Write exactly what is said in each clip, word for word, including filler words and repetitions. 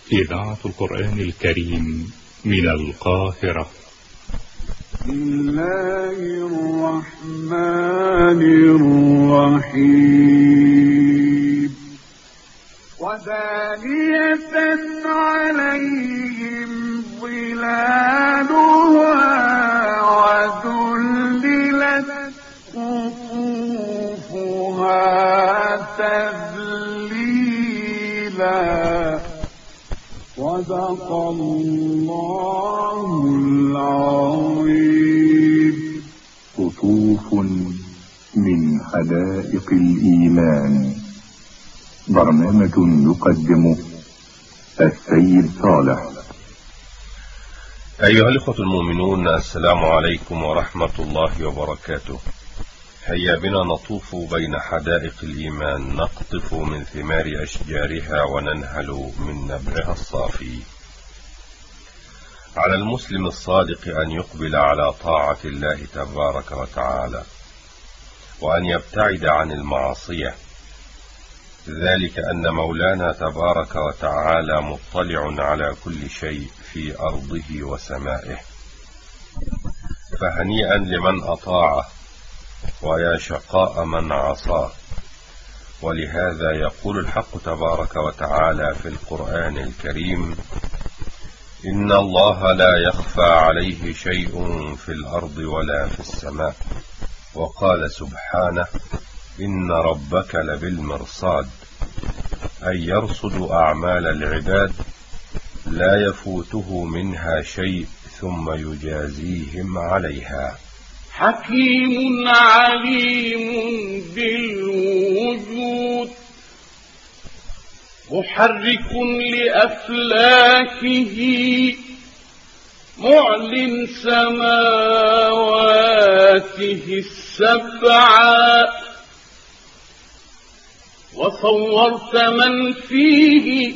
إذاعة القرآن الكريم من القاهرة. بسم الله الرحمن الرحيم. ودانية عليهم ظلالها وذللت قطوفها تذليلا. صدق الله العظيم. قطوف من حدائق الإيمان، برنامج يقدمه السيد صالح. أيها الأخوة المؤمنون، السلام عليكم ورحمة الله وبركاته. هيا بنا نطوف بين حدائق الإيمان، نقطف من ثمار أشجارها وننهل من نبعها الصافي. على المسلم الصادق أن يقبل على طاعة الله تبارك وتعالى، وأن يبتعد عن المعصية، ذلك أن مولانا تبارك وتعالى مطلع على كل شيء في أرضه وسمائه. فهنيئا لمن أطاعه، ويا شقاء من عصاه. ولهذا يقول الحق تبارك وتعالى في القرآن الكريم: إن الله لا يخفى عليه شيء في الأرض ولا في السماء. وقال سبحانه: إن ربك لبالمرصاد، أي يرصد أعمال العباد لا يفوته منها شيء ثم يجازيهم عليها. حكيم عليم بالوجود، محرك لأفلاكه، معلن سماواته السبعة. وصورت من فيه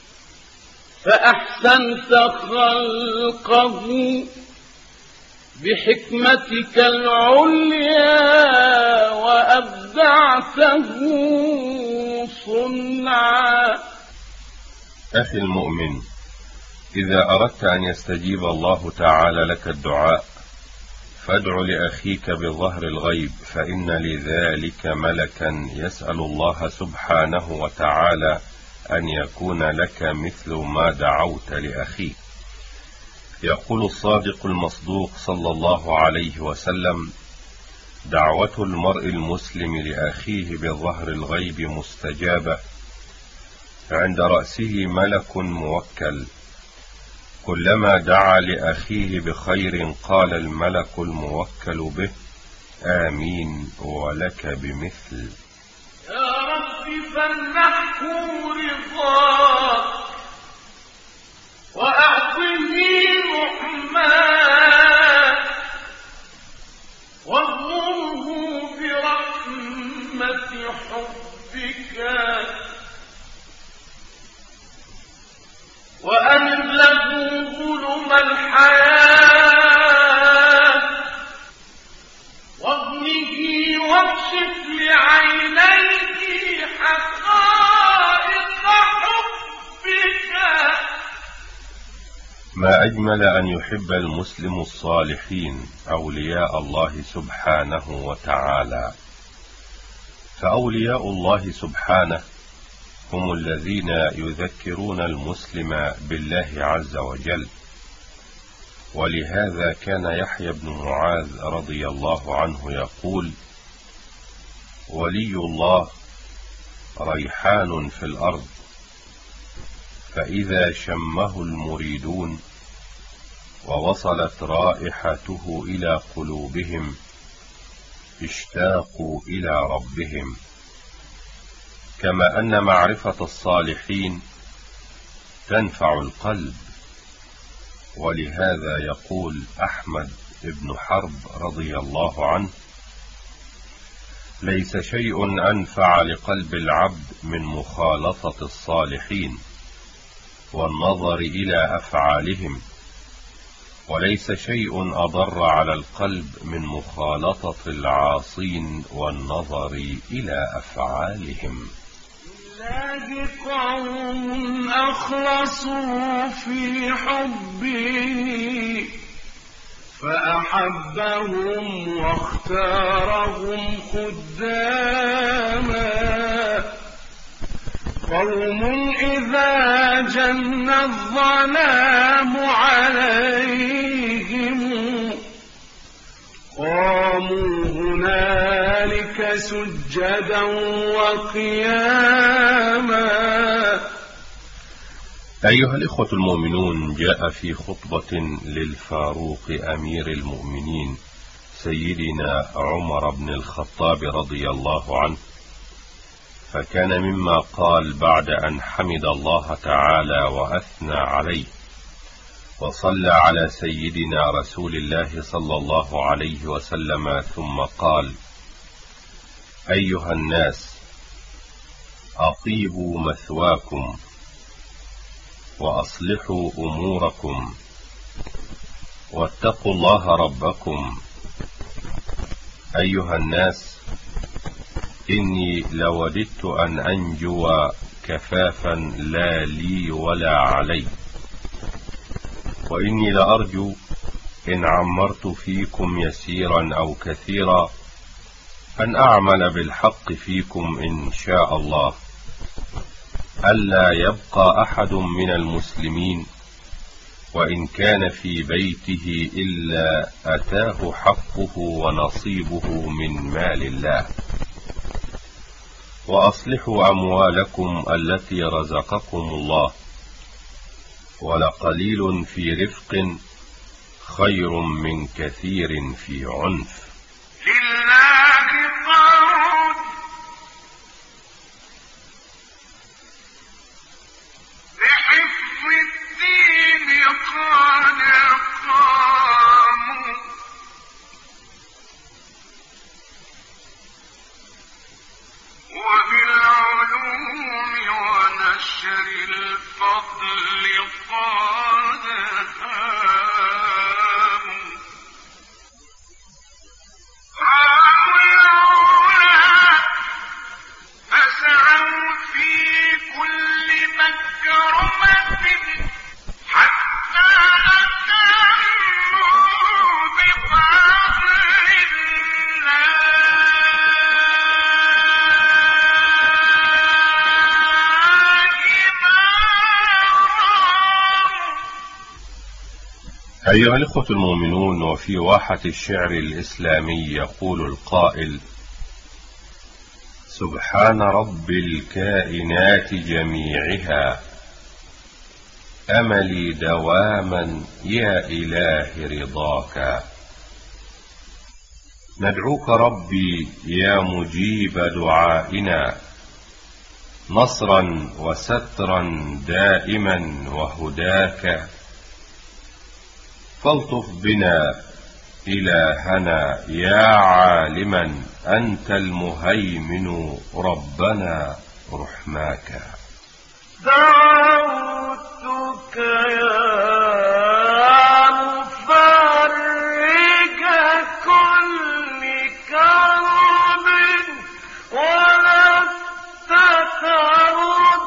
فأحسنت خلقه، بحكمتك العليا وأبدعته صنعا. أخي المؤمن، إذا أردت أن يستجيب الله تعالى لك الدعاء، فادع لأخيك بظهر الغيب، فإن لذلك ملكا يسأل الله سبحانه وتعالى أن يكون لك مثل ما دعوت لأخيك. يقول الصادق المصدوق صلى الله عليه وسلم: دعوة المرء المسلم لأخيه بظهر الغيب مستجابة، عند رأسه ملك موكل، كلما دعا لأخيه بخير قال الملك الموكل به: آمين ولك بمثل. يا رب فلنحكم رضاك، وأعطني رحماك، واغمره برحمة حبك، وأنله ظلم الحياة، واغنه واكشف لعينيه حقائق حبك. ما أجمل أن يحب المسلم الصالحين أولياء الله سبحانه وتعالى. فأولياء الله سبحانه هم الذين يذكرون المسلم بالله عز وجل. ولهذا كان يحيى بن معاذ رضي الله عنه يقول: ولي الله ريحان في الأرض، فإذا شمه المريدون ووصلت رائحته إلى قلوبهم اشتاقوا إلى ربهم. كما أن معرفة الصالحين تنفع القلب. ولهذا يقول أحمد بن حرب رضي الله عنه: ليس شيء أنفع لقلب العبد من مخالطة الصالحين والنظر إلى أفعالهم، وليس شيء أضر على القلب من مخالطة العاصين والنظر إلى أفعالهم. لله قوم أخلصوا في حبه فأحبهم واختارهم خداما، قوم إذا جن الظلام عليهم قاموا هنالك سجدا وقياما. أيها الإخوة المؤمنون، جاء في خطبة للفاروق أمير المؤمنين سيدنا عمر بن الخطاب رضي الله عنه، فكان مما قال بعد أن حمد الله تعالى وأثنى عليه وصلى على سيدنا رسول الله صلى الله عليه وسلم، ثم قال: أيها الناس، أطيبوا مثواكم وأصلحوا أموركم واتقوا الله ربكم. أيها الناس، إني لوددت أن أنجو كفافا لا لي ولا علي، وإني لأرجو إن عمرت فيكم يسيرا أو كثيرا أن أعمل بالحق فيكم إن شاء الله، ألا يبقى أحد من المسلمين وإن كان في بيته إلا أتاه حقه ونصيبه من مال الله. وأصلحوا أموالكم التي رزقكم الله، ولقليل في رفق خير من كثير في عنف. لله قول بحفظ الدين قد قاموا، وبالعلوم ونشر الفضل قد هاموا. قاموا العلا فسعوا في كل مكرمة حتى أتموا بفضل أيها الإخوة المؤمنون، وفي واحة الشعر الإسلامي يقول القائل: سبحان رب الكائنات جميعها، أملي دواما يا إله رضاك. ندعوك ربي يا مجيب دعائنا، نصرا وسترا دائما وهداك. فالطف بنا إلهنا يا عالما، أنت المهيمن ربنا رحماك. دعوتك يا مفرج كل كرب ولست ترد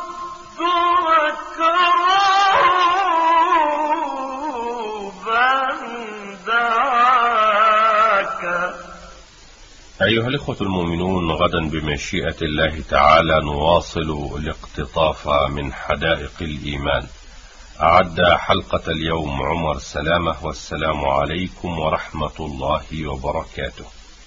أيها الإخوة المؤمنون، غدا بمشيئة الله تعالى نواصل الاقتطاف من حدائق الإيمان. أعد حلقة اليوم عمر سلامة، والسلام عليكم ورحمة الله وبركاته.